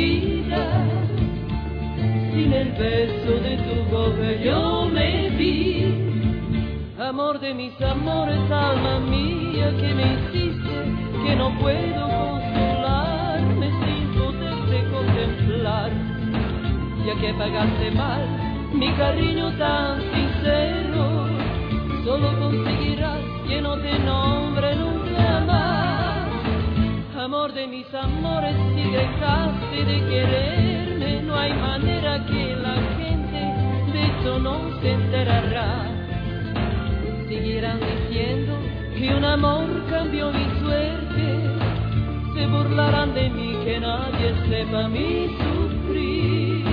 vida. Sin el beso de tu boca yo me vi. Amor de mis amores, alma mía, que me hiciste, que no puedo consolarme sin poderte contemplar. Ya que pagaste mal mi cariño tan sincero, solo conseguirás que no te nombre nunca más. Amor de mis amores, si dejaste de quererme, no hay manera que la gente de eso no se enterará. Seguirán diciendo que un amor cambió mi suerte, se burlarán de mí, que nadie sepa mi sufrir.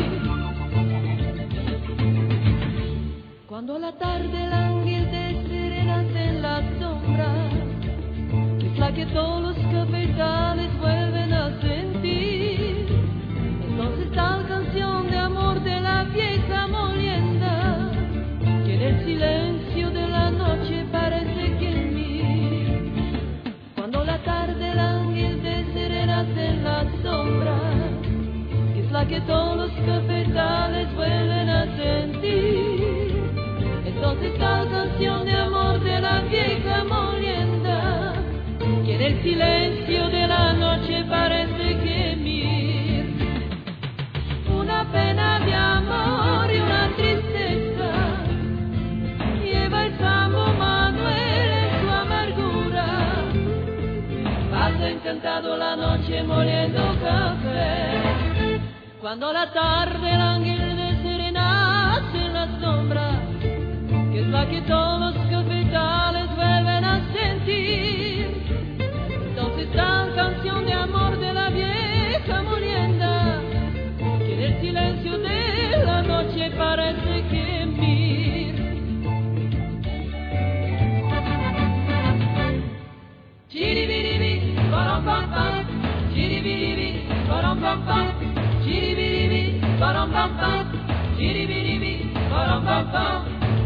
Cuando a la tarde el ángel de serenas en la sombra, es la que todos los cafetales vuelven a sentir. Entonces tal canción de amor de la vieja molienda, que en el silencio de la noche parece gemir. Cuando la tarde el ángel de serenas en la sombra, es la que todos los cafetales vuelven a sentir. Entonces tal canción de amor de la vieja molienda, que en el silencio de la noche parece gemir. Una pena de amor y una tristeza lleva el Sambo Manuel en su amargura. Pasa encantado la noche moliendo café. Cuando la tarde el ángel de serenas en la sombra, que es la que todos los cafetales vuelven a sentir. Entonces tal canción de amor de la vieja molienda, que en el silencio de la noche parece gemir. Chiribiribi, param pam pam, chiribiribi, param pam pam, chiribiribi, param pam pam, chiribiribi, param pam pam.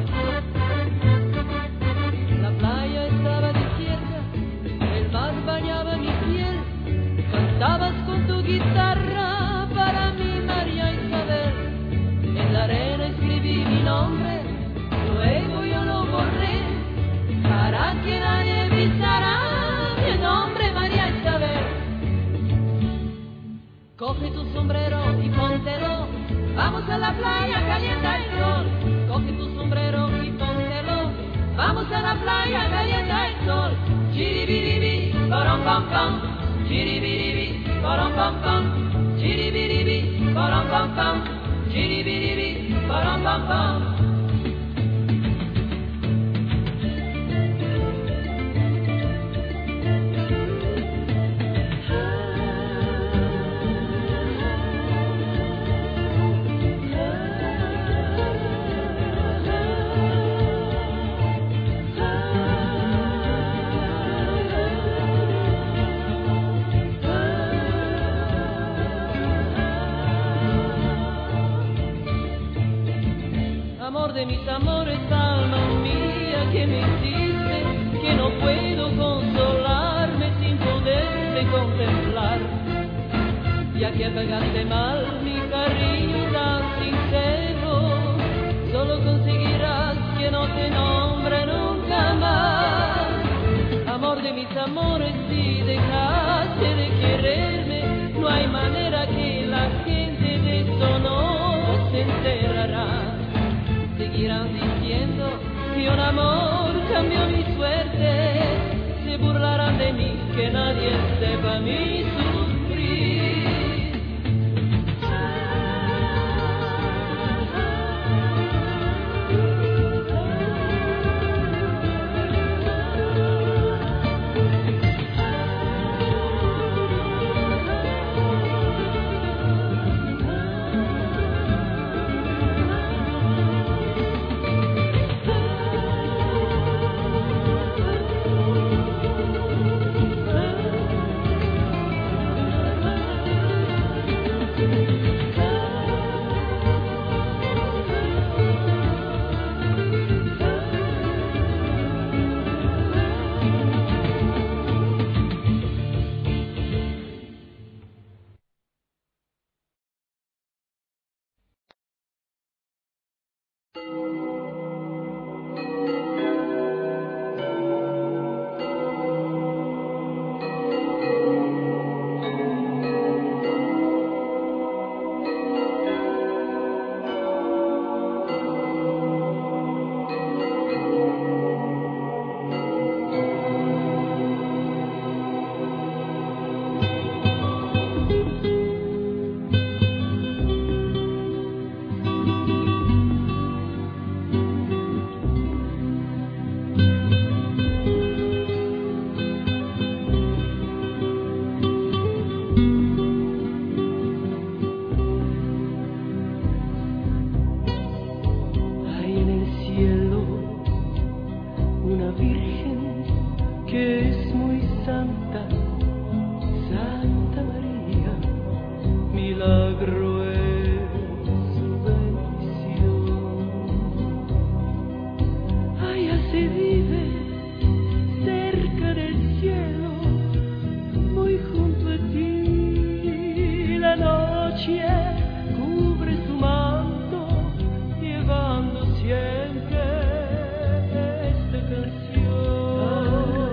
La playa estaba desierta, el mar bañaba mi piel, cantabas con tu guitarra para mí, María Isabel. En la arena escribí mi nombre, luego yo lo borré, para que nadie avisara mi nombre, María Isabel. Coge tu sombrero y póntelo, vamos a la playa, calienta el sol. Coge tu sombrero y póntelo, vamos a la playa, calienta el sol. Chiribiribi, param pam pam, chiribiribi, param pam pam, chiribiribi, param pam pam, chiribiribi, param pam pam. Amor de mis amores, alma mía, que me hiciste, que no puedo consolarme sin poderte contemplar. Ya que pagaste mal mi cariño tan sincero, solo conseguirás que no te nombre nunca más. Amor de mis amores, si dejaste de quererme, no hay manera que la gente de esto no se enterará. Seguirán diciendo que un amor cambió mi suerte, se burlarán de mí, que nadie sepa mi sufrir. noche cubre su manto, llevando siempre esta canción.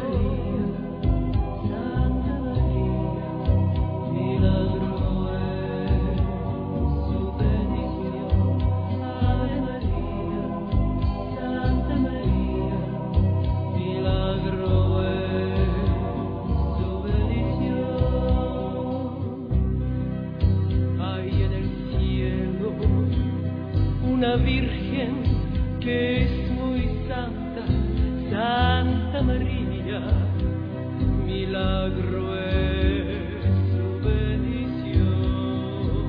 Santa María, milagro es su bendición. Ave María, Santa María, milagro es su bendición. Hay en el cielo una virgen que es muy santa, Santa María, milagro es su bendición.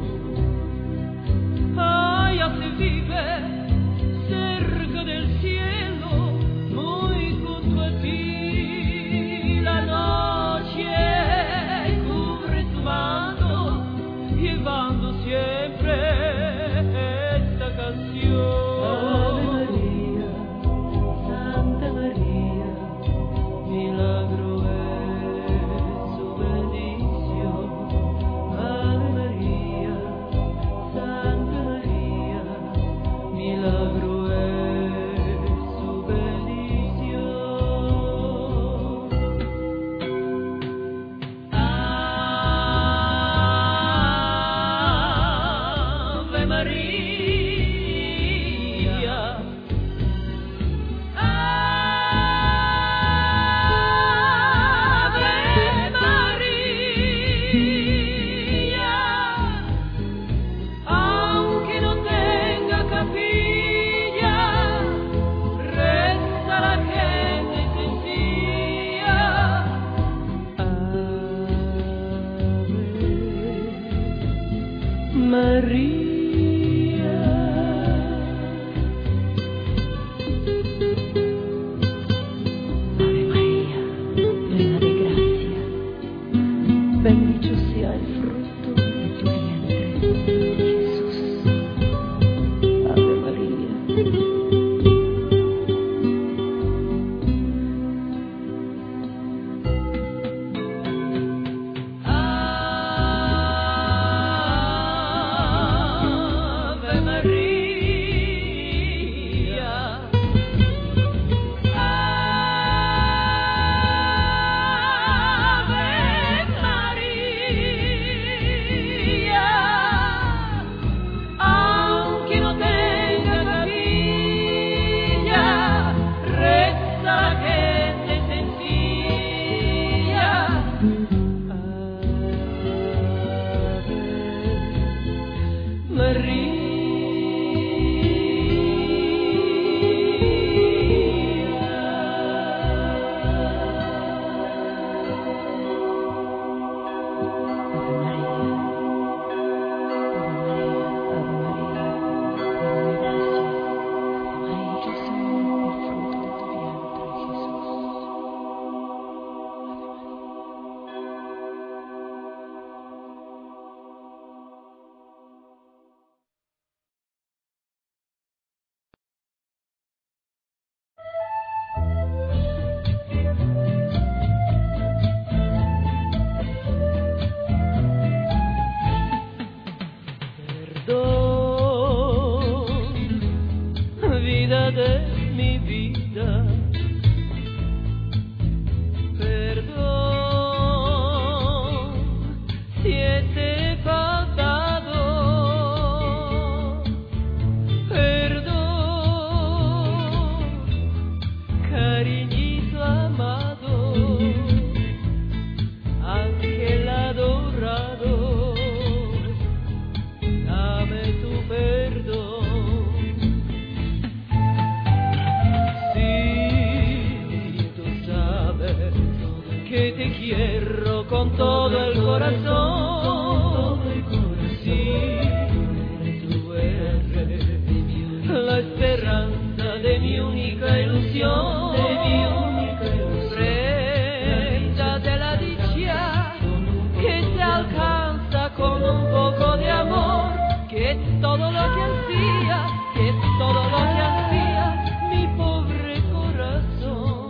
Allá se vive cerca del cielo, muy junto a ti. La noche cubre tu mano, llevando siempre esta canción. Ave María, Santa María, milagro es su bendición. Ave María, Santa María, milagro es su bendición. Ave María, Ave María, aunque no tenga capilla, reza la gente sencilla. Ave María. Ave María, llena de gracia, bendito sea el fruto de tu vientre, Jesús. Ave María. Ave María, Ave María, aunque no tenga capilla, reza la gente sencilla. Ave Perdón, vida de mi vida, perdón si te he faltado, perdón, cariñito amado, ángel adorado, dame tu perdón. Sí, tú sabes que te quiero con todo el corazón. Sí, tú eres la esperanza de mi única ilusión. Prenda de la dicha que se alcanza con un poco de amor, que es todo lo que ansía, que es todo lo que ansía mi pobre corazón.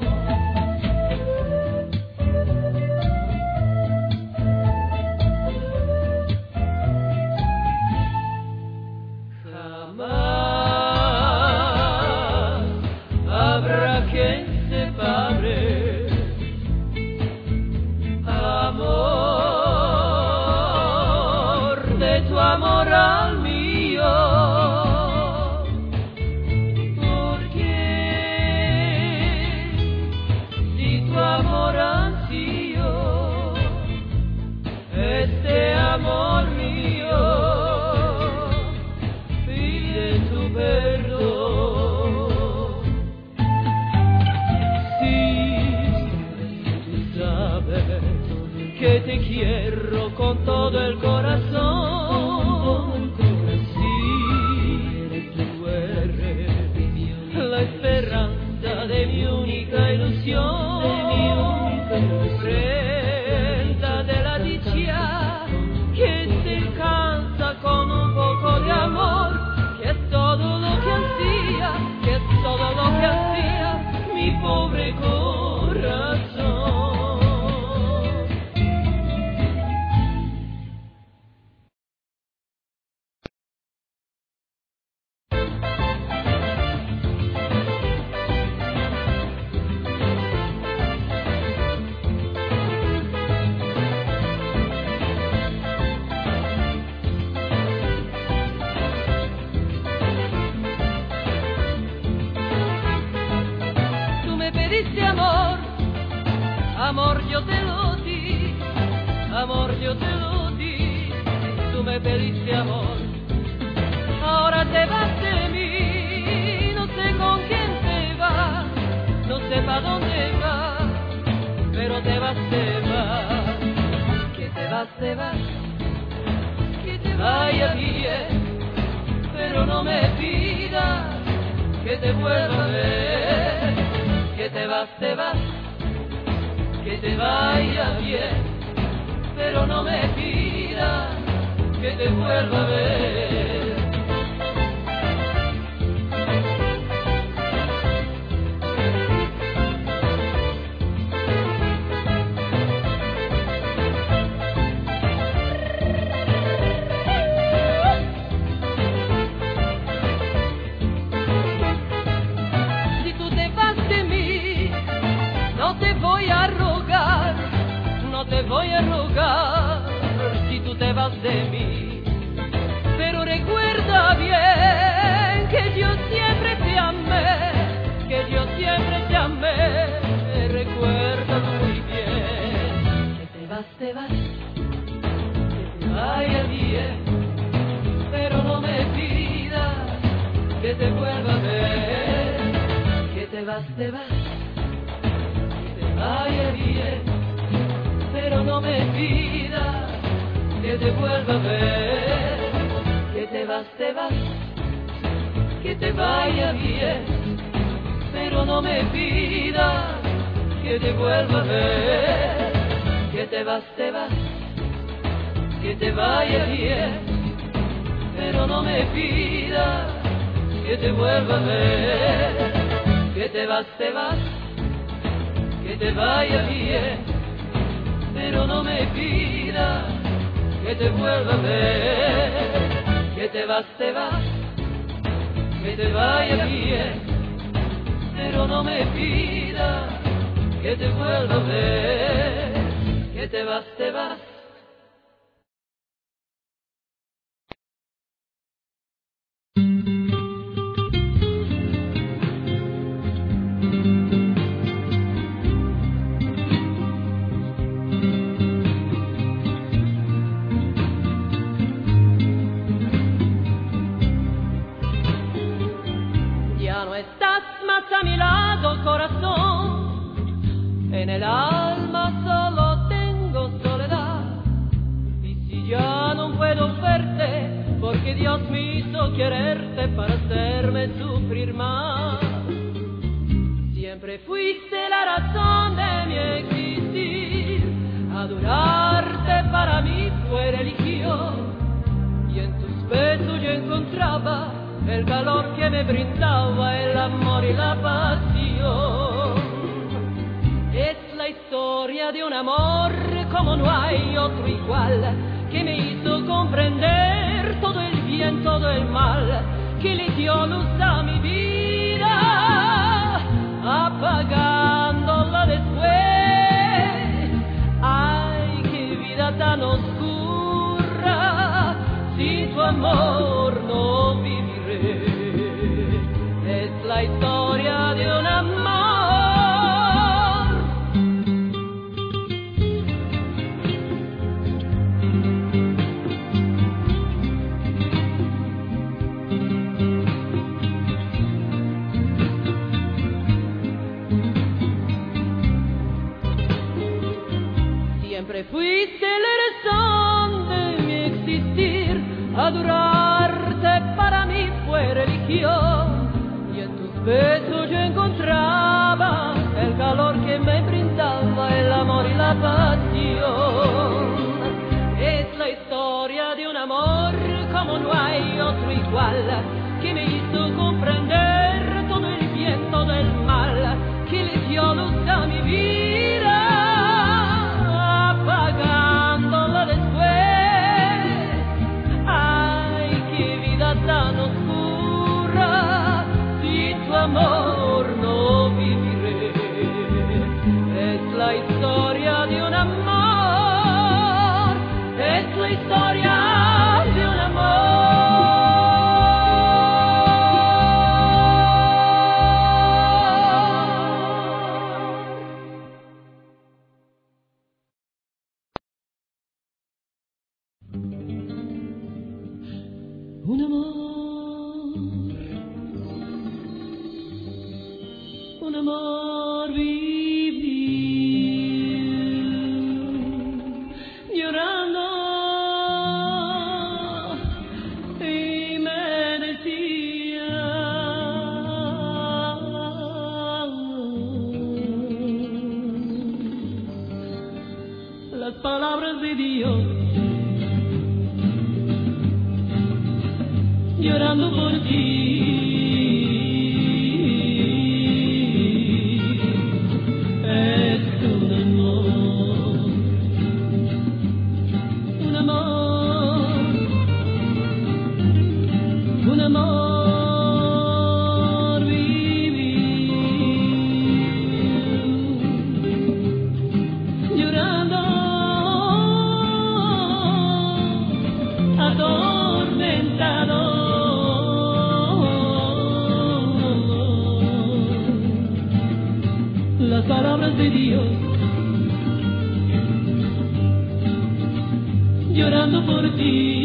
de tu amor al mío. Porque si tu amor ansío, este amor mío pide tu perdón. Sí, tú sabes que te quiero con todo el corazón. Sí, tú eres la esperanza de mi única ilusión. Prenda de la dicha que se alcanza con un poco de amor, que es todo lo que hacía, que es todo lo que hacía mi pobre corazón. Amor, yo te lo di, amor, yo te lo di, tú me pediste amor, ahora te vas de mí, no sé con quién te vas, no sé pa' dónde vas, pero te vas, que te vas, que te vaya bien, pero no me pidas que te vuelva a ver, que te vas, que te vaya bien, pero no me pidas que te vuelva a ver. Si tú te vas de mí, no te voy a rogar, no te voy a rogar, si tú te vas de mí. Pero recuerda bien que yo siempre te amé, que yo siempre te amé. Recuerda muy bien que te vas, que te vaya bien, pero no me pidas que te vuelva a ver, que te vas, vaya bien, pero no me pidas que te vuelva a ver, que te vas, que te vaya bien, pero no me pidas que te vuelva a ver, que te vas, que te vaya bien, pero no me pidas que te vuelva a ver, que te vas, que te vaya bien, pero no me pidas que te vuelva a ver, que te vas, que te vaya bien, pero no me pidas que te vuelva a ver, que te vas, a mi lado, corazón, en el alma solo tengo soledad, y si ya no puedo verte, porque Dios me hizo quererte para hacerme sufrir más. Siempre fuiste la razón de mi existir, adorarte para mí fue religión, y en tus besos yo encontraba el calor que me brindaba el amor y la pasión. Es la historia de un amor como no hay otro igual, que me hizo comprender todo el bien, todo el mal, que le dio luz a mi vida, apagándola después. Ay, qué vida tan oscura, amor no viviré. Es la historia de un amor. Siempre fuiste la razón de mi existir, adorarte para mí fue religión, y en tus besos yo encontraba el calor que me brindaba el amor y la pasión. Es la historia de un amor como no hay otro igual, que me hizo comprender todo el bien, todo el mal, que le dio luz a mi vida, apagándola después. Ay, qué vida tan oscura, si tu amor no viviré. Es la historia de un amor, es la historia de un amor. Un amor viví llorando y me decía las palabras de Dios, llorando por ti. Las palabras de Dios, llorando por ti.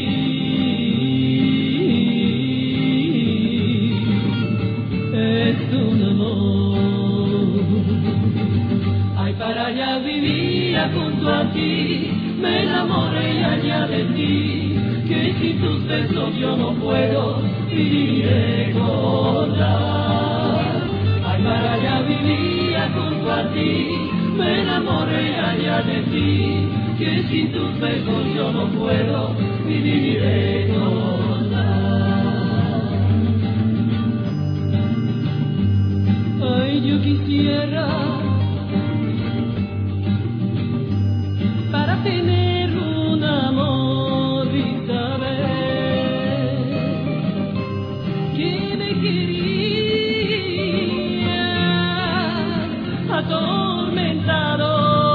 Es un amor. Ay, para allá vivía junto a ti, me enamoré allá de ti, que sin tus besos yo no puedo vivir recordar. Ay, para allá vivía junto a ti, me enamoré allá de ti, que sin tus besos yo no puedo vivir recordar. Ay, yo quisiera para tener un amor y saber que me quería atormentado.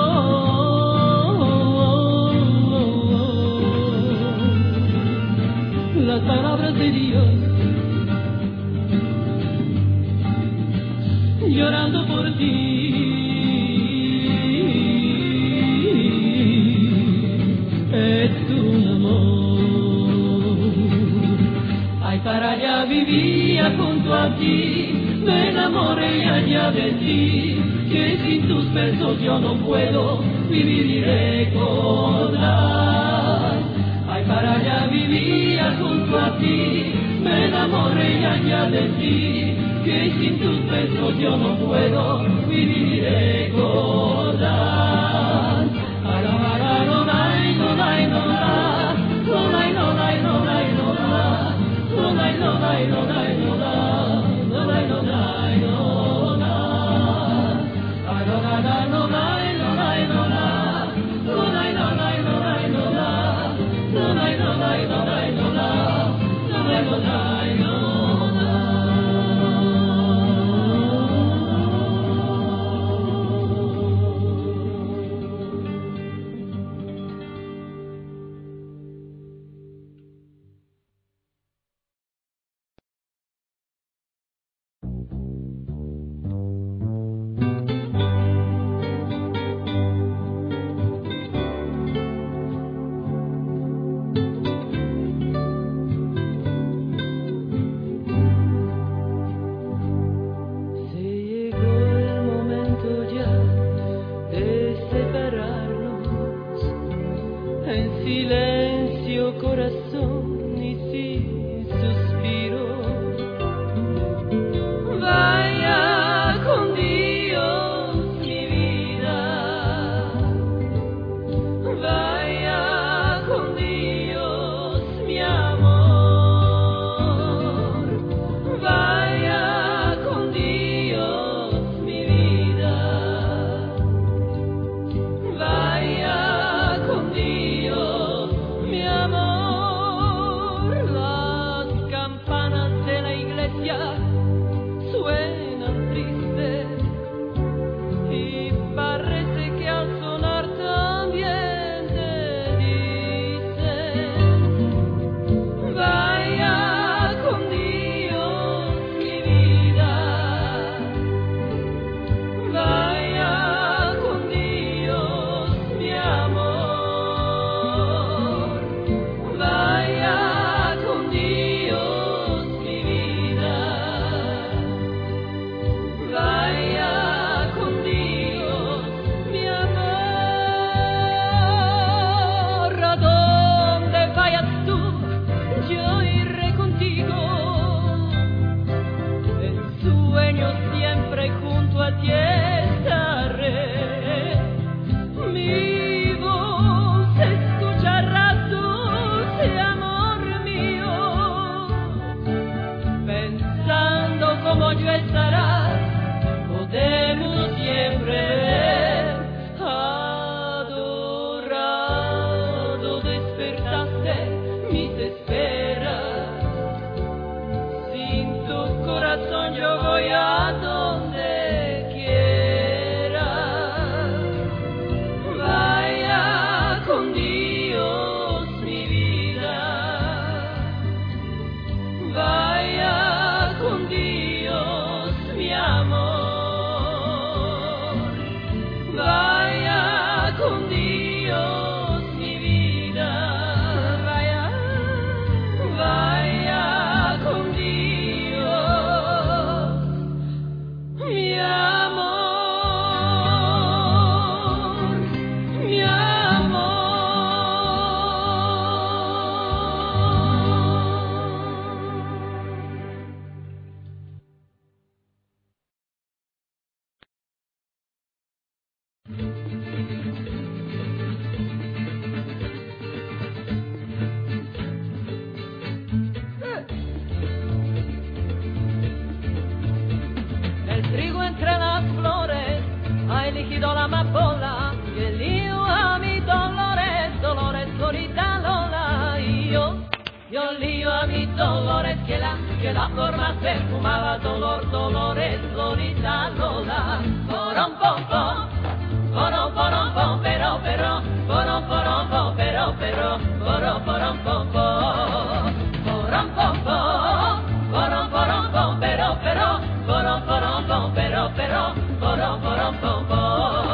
Las palabras de Dios, llorando por ti. Es un amor. Ay, para allá vivía junto a ti, me enamoré allá de ti, que sin tus besos yo no puedo vivir y recordar. Ay, para allá vivía junto a ti, me enamoré allá de ti, que sin tus besos yo no puedo vivir y recordar. y Dolores, que la forma se fumaba, Dolores, Lolita, Lola. Porom, pom, pom, porom, porom, pom, pero, porom, porom, pom, pero, porom, porom, pom, pom, porom, pom, pom, porom, porom, pom, pero, porom, porom, pom, pero, porom, porom, pom, pom.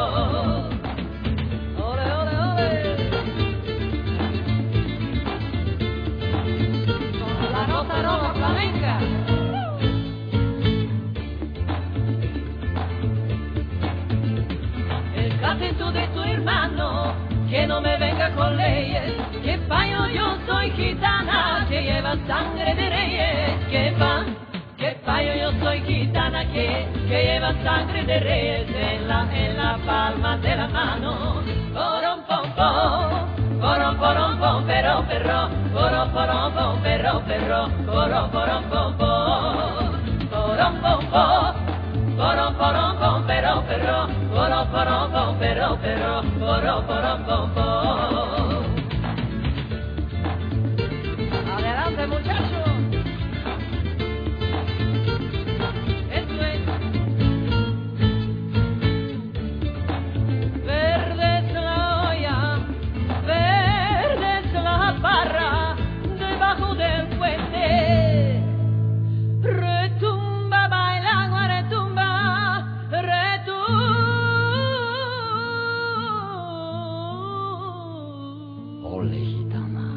Rosa flamenca. El acento de tu hermano, que no me venga con leyes, que payo yo soy gitana, que lleva sangre de reyes, que payo yo soy gitana, que lleva sangre de reyes en la palma de la mano. Porom, pom, pom. Porom, porom, pom, pero, porom, porom, pom, pero, porom, porom, pom, pom, porom, pom, pom, porom, porom, pom, pero, porom, porom, pom, pero, porom, porom, pom, pom. Adelante, muchachos. Eso es. Verde es la olla, verde es la barra debajo del puente. Retumba, baila, agua, retumba, retumba. Ole, gitana.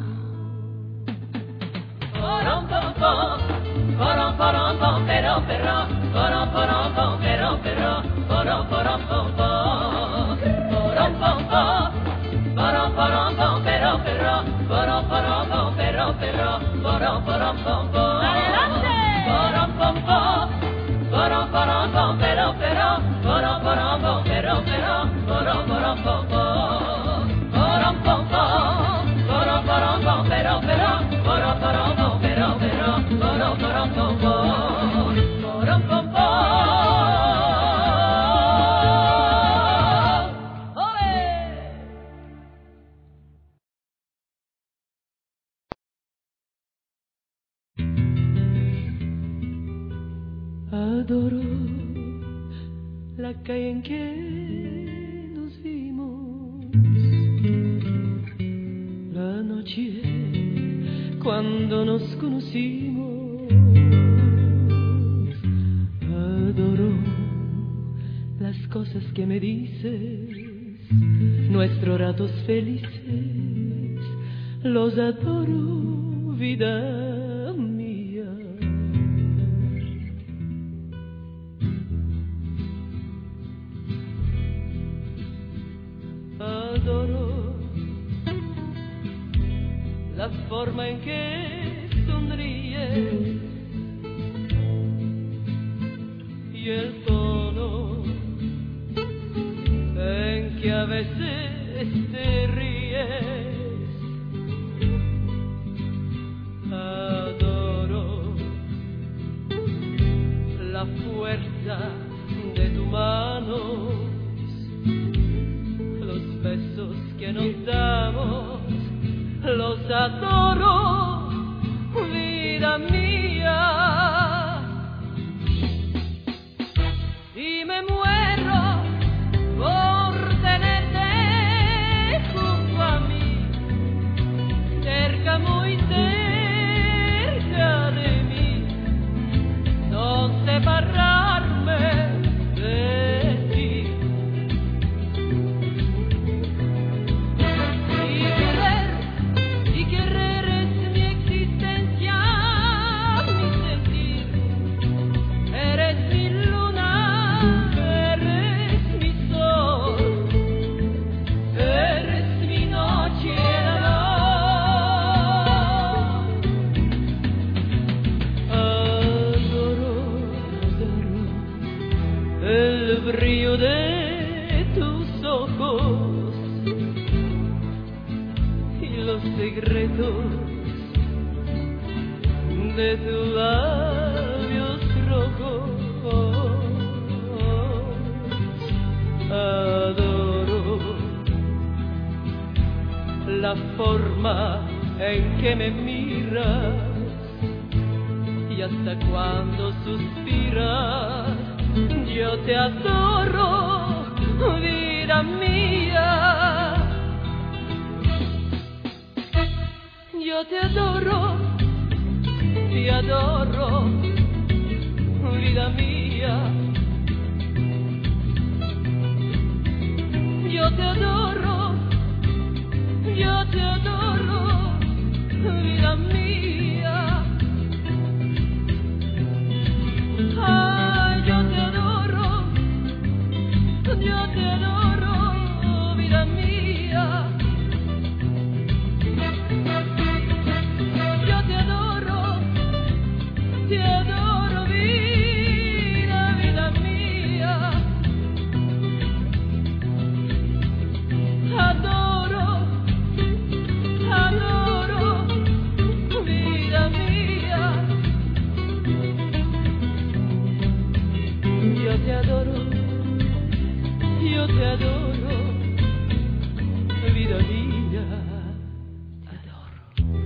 Porom, pom, pom, porom, porom, pom, pero, porom, porom, pom, pero, porom, porom, pom, pom, porom, pom, pom. Porom, porom, pom, pero, porom, porom, pom, pero, porom, porom, pom, pom. ¡Adelante! Porom, pom, pom, porom, porom, pom, pero, porom, porom, pom, pero, porom, porom, pom, pom. Porom, pom, pom, porom, porom, pom, pero, porom, porom, pom, pero, porom, porom, pom, pom. Porom, pom, pom. Adoro la calle en que nos vimos, la noche cuando nos conocimos. Adoro las cosas que me dices, nuestros ratos felices, los adoro, vida mía. Adoro la forma en que sonríes y el tono en que a veces te ríes. Adoro la fuerza de tu mano, besos que nos damos, los adoro, vida mía. Y me muero por tenerte junto a mí, cerca, muy cerca de mí, no separarme de ti. Brillo de tus ojos y los secretos de tus labios rojos. Adoro la forma en que me miras hasta cuando suspiras. Yo te adoro, vida mía. Yo te adoro, vida mía. Yo te adoro, vida mía. Ay, yo te adoro, vida mía. Yo te adoro, vida mía. Adoro, vida mía. Yo te adoro, vida mía. Adoro.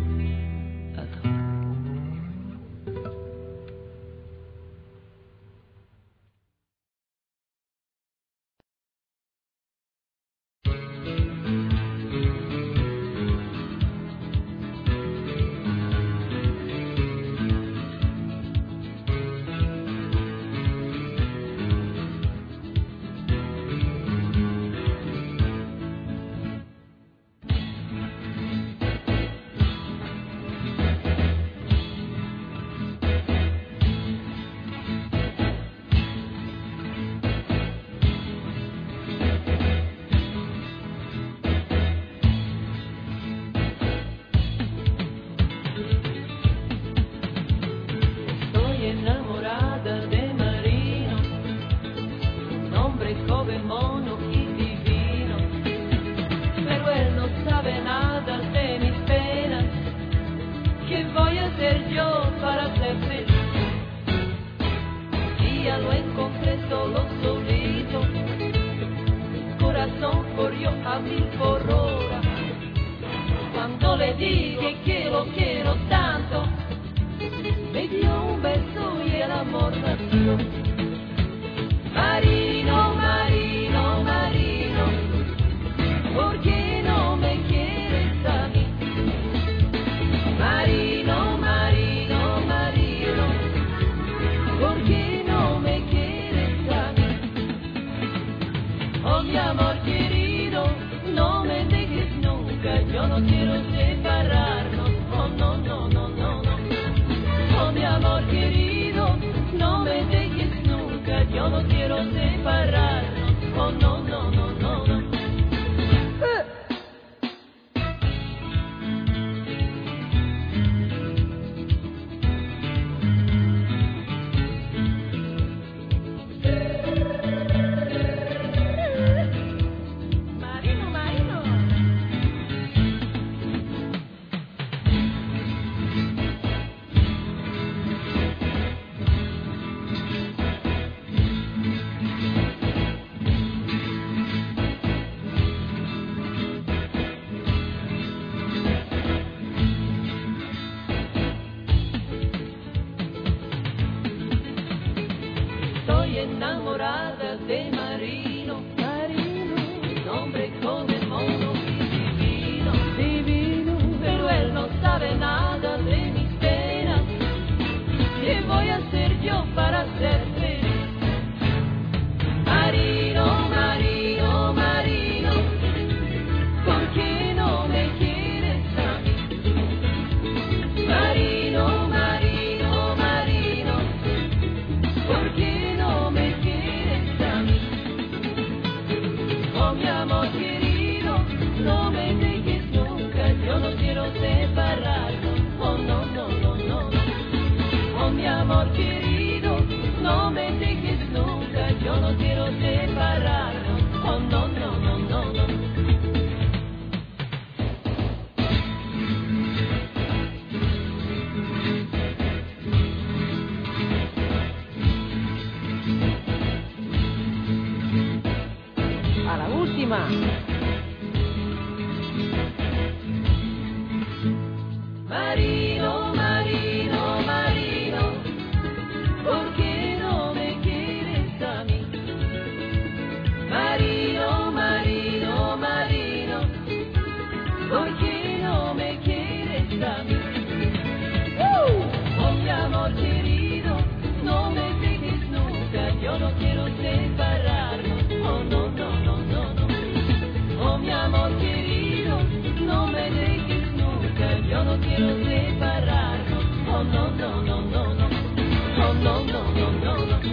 Marino, marino, marino.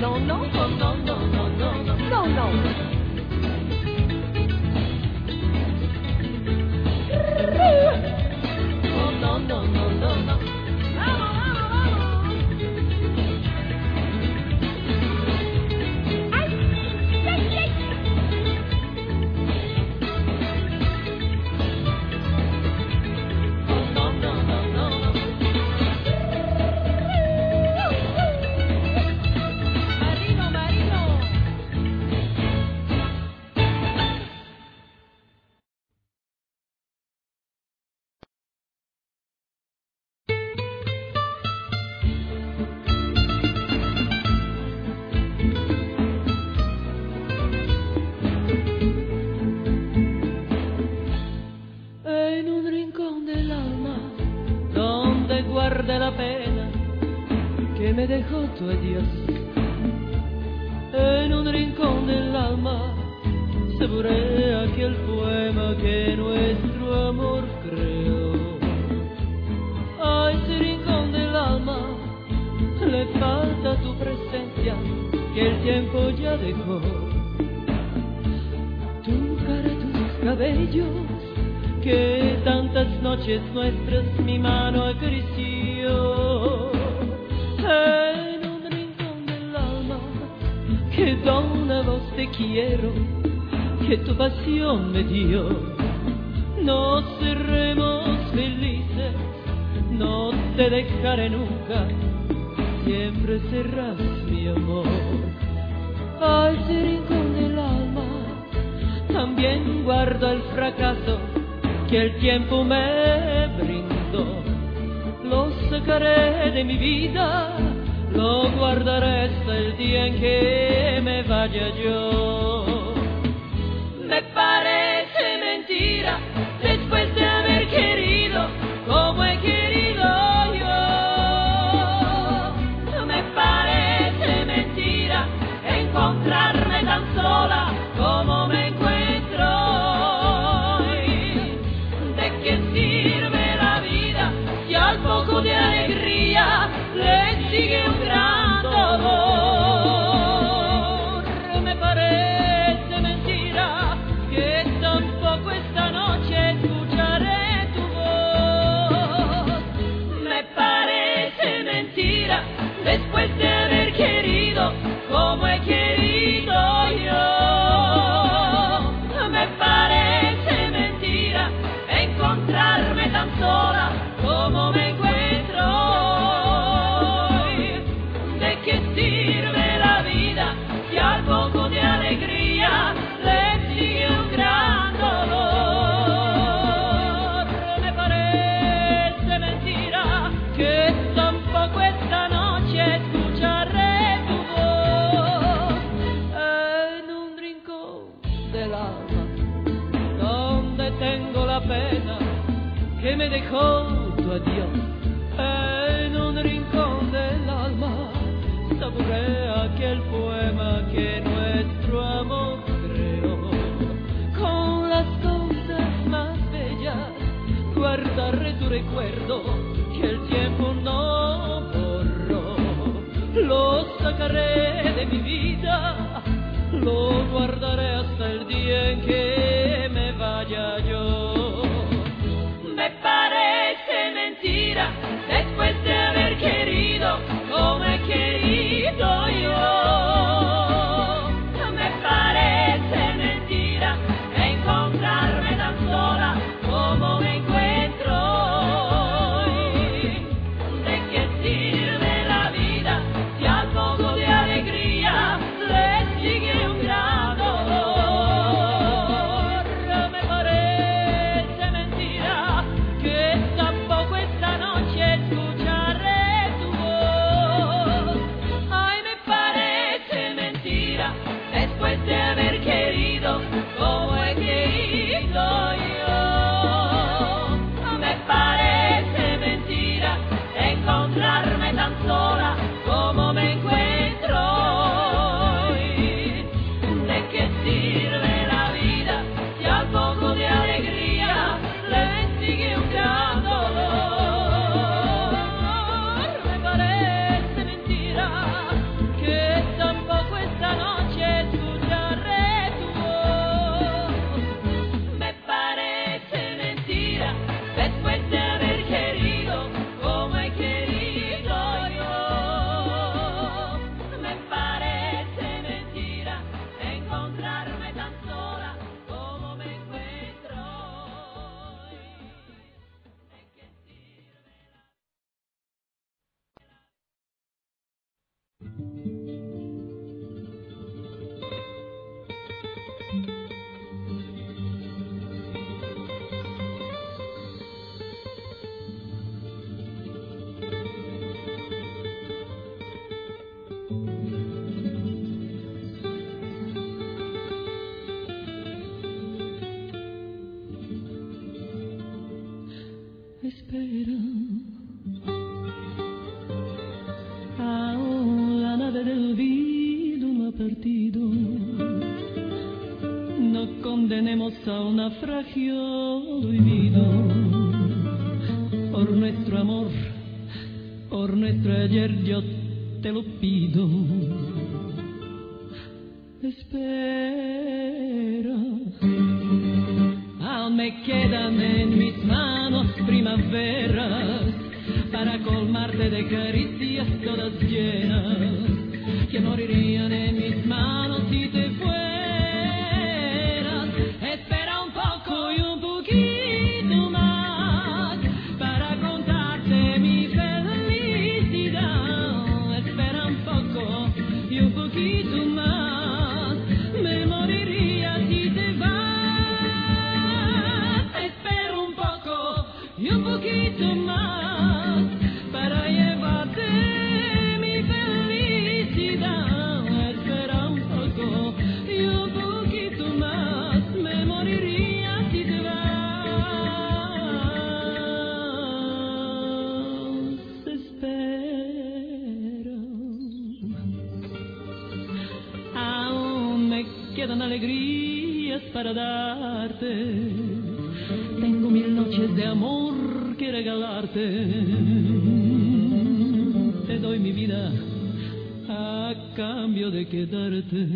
no, no, no, no, no, no, no, no, no. Oh, no, no, no, no, no. Vamos, vamos, vamos. Ay, ay, ay. Oh, no, no, no, no, no. Marino, Marino. En un rincón del alma donde guarde la pena que me dejó tu adiós. En un rincón del alma saboré aquel poema que nuestro amor creó. A ese rincón del alma le falta tu presencia que el tiempo ya dejó. Tu cara, tus cabellos que tantas noches nuestras mi mano acarició. En un rincón del alma que da una voz te quiero, que tu pasión me dio. Nos seremos felices, no te dejaré nunca, siempre serás mi amor. A ese rincón del alma también guardo el fracaso que el tiempo me brindó. Lo sacaré de mi vida, lo guardaré hasta el día en que me vaya yo. Me parece mentira, después de haber querido como he querido yo. Me parece mentira encontrarme tan sola como me encuentro hoy. ¿De qué sirve la vida si al poco de alegría le sigue un gran dolor? Me parece mentira que tampoco esta noche escucharé tu voz. Me parece mentira después de haber querido como he querido yo. Me parece mentira encontrarme tan sola como me encuentro hoy. ¿De qué sirve la vida si al poco de alegría le sigue un gran dolor? Me parece mentira que tampoco esta noche escucharé tu voz. En un rincón del alma donde tengo la pena que me dejó tu adiós. En un rincón del alma saboré aquel poema que nuestro amor creó. Con las cosas más bellas guardaré tu recuerdo que el tiempo no borró. Lo sacaré de mi vida, lo guardaré hasta el día en que me vaya yo. Me parece mentira después de haber querido como he querido yo. Me parece mentira encontrarme tan sola como me encuentro hoy. ¿De qué sirve la vida si al poco de alegría le sigue un gran dolor? Me parece mentira que tampoco esta noche escucharé tu voz. Ay, me parece mentira después de haber querido como he querido yo. Me parece mentira encontrarme tan sola como me encuentro hoy. ¿De qué sirve la vida si al poco de alegría le sigue un gran dolor? Me parece mentira que tampoco a un naufragio vivido. Por nuestro amor, por nuestro ayer yo te lo pido. Espera, aún me quedan en mis manos primaveras para colmarte de caricias todas llenas que morirían en mis manos si te fueras. Espera un poco y un poquito más para contarte mi felicidad. Espera un poco y un poquito más, me moriría si te vas. Espera un poco y un poquito más para llevarte mi felicidad. Espera un poco y un poquito más, me moriría si te vas. Espera, aún me quedan alegrías para darte. Tengo 1000 noches de amor que regalarte. Te doy mi vida a cambio de quedarte.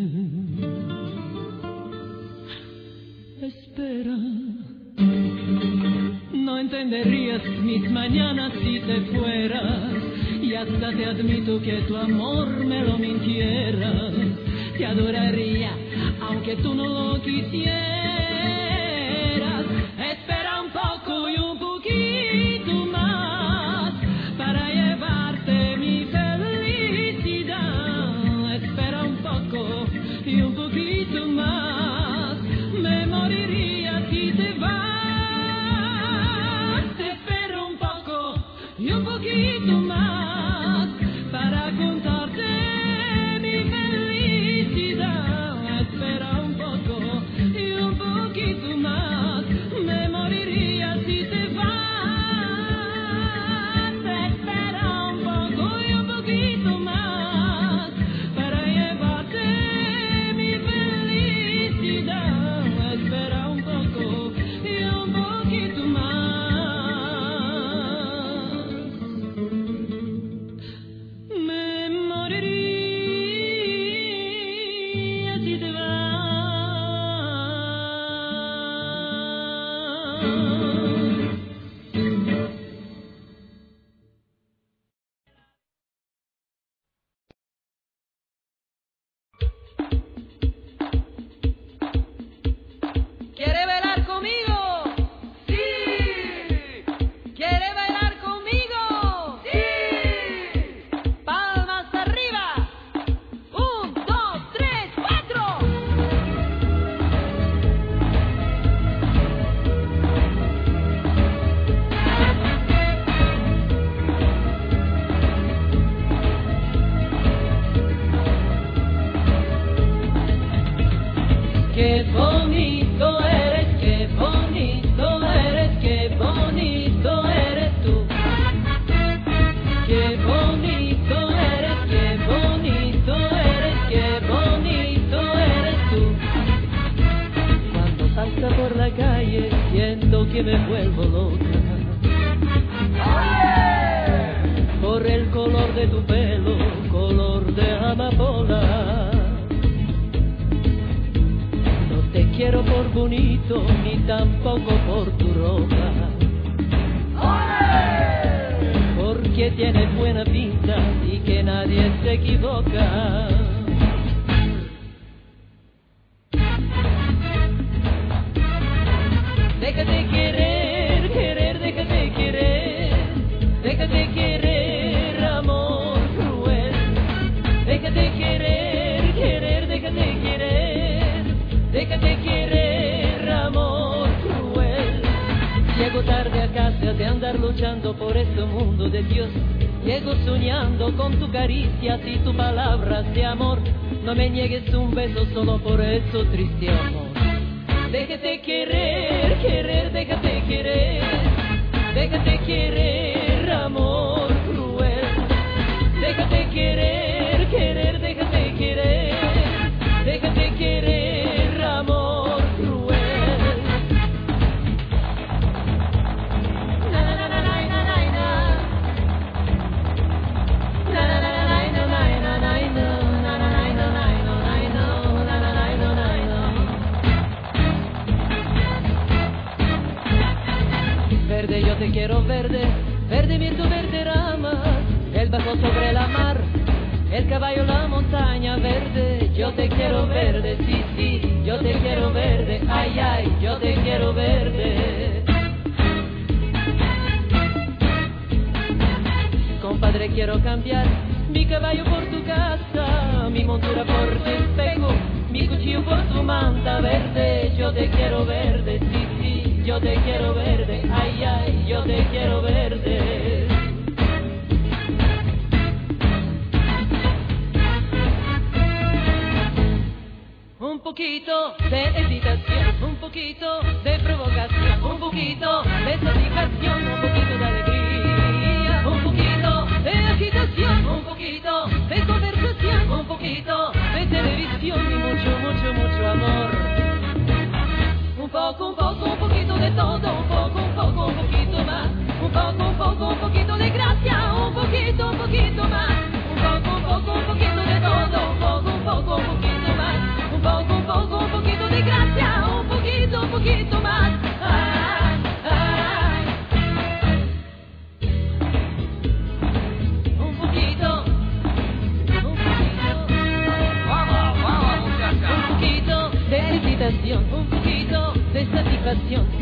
Espera, no entenderías mis mañanas si te fueras, y hasta te admito que tu amor me lo mintieras. Te adoraría aunque tú no lo quisieras. Espera un poco y un poquito más para llevarte mi felicidad. Espera un poco y un poquito más, me moriría si te vas. Espera un poco y un poquito más para contarte mi felicidad. Espera un poco y un poquito más, me moriría si te vas. Espera un poco y un poquito más para llevarte mi felicidad. Espera un poco y un poquito más, me moriría si te vas. ¿Quiere bailar conmigo? ¡Sí! ¿Quiere bailar conmigo? ¡Sí! Palmas arriba. 1, 2, 3, 4. Qué bonito eres, qué bonito eres, qué bonito eres tú. Qué bonito eres, qué bonito eres, qué bonito eres tú. Cuando pasa por la calle siento que me vuelvo loca. Por el color de tu pelo, color de amapola. Te quiero por bonito, ni tampoco por tu ropa. Porque tienes buena pinta y que nadie se equivoca. Déjate querer, querer, déjate querer. Déjate querer, amor cruel. Déjate querer, querer, déjate querer. Déjate querer, amor cruel. Llego tarde a casa de andar luchando por este mundo de Dios. Llego soñando con tu caricias y tus palabras de amor. No me niegues un beso solo por eso, triste amor. Déjate querer, querer, déjate querer. Déjate querer, amor cruel. Déjate querer, querer, déjate querer. Déjate querer, amor cruel. quiero verde, verde viento, verde ramas, el barco sobre la mar, el caballo, la montaña verde. Yo te quiero verde, sí, sí, yo te quiero verde, ay, ay, yo te quiero verde. Compadre, quiero cambiar mi caballo por tu casa, mi montura por tu espejo, mi cuchillo por tu manta verde. Yo te quiero verde, sí, sí, yo te quiero verde, ay, ay, yo te quiero verde. Un poquito de hesitación, un poquito de provocación, un poquito de satisfacción, un poquito de alegría, un poquito de agitación, un poquito de conversación, un poquito de televisión y mucho, mucho, mucho amor. Un poquito de todo, un poco, un poquito más. Un poquito de gracia, un poquito más. Un poquito de todo, un poquito más. Un poquito de gracia, un poquito más. Ay, ay. Un poquito. Vamos, muchacha. Un poquito de excitación, un poquito de satisfacción,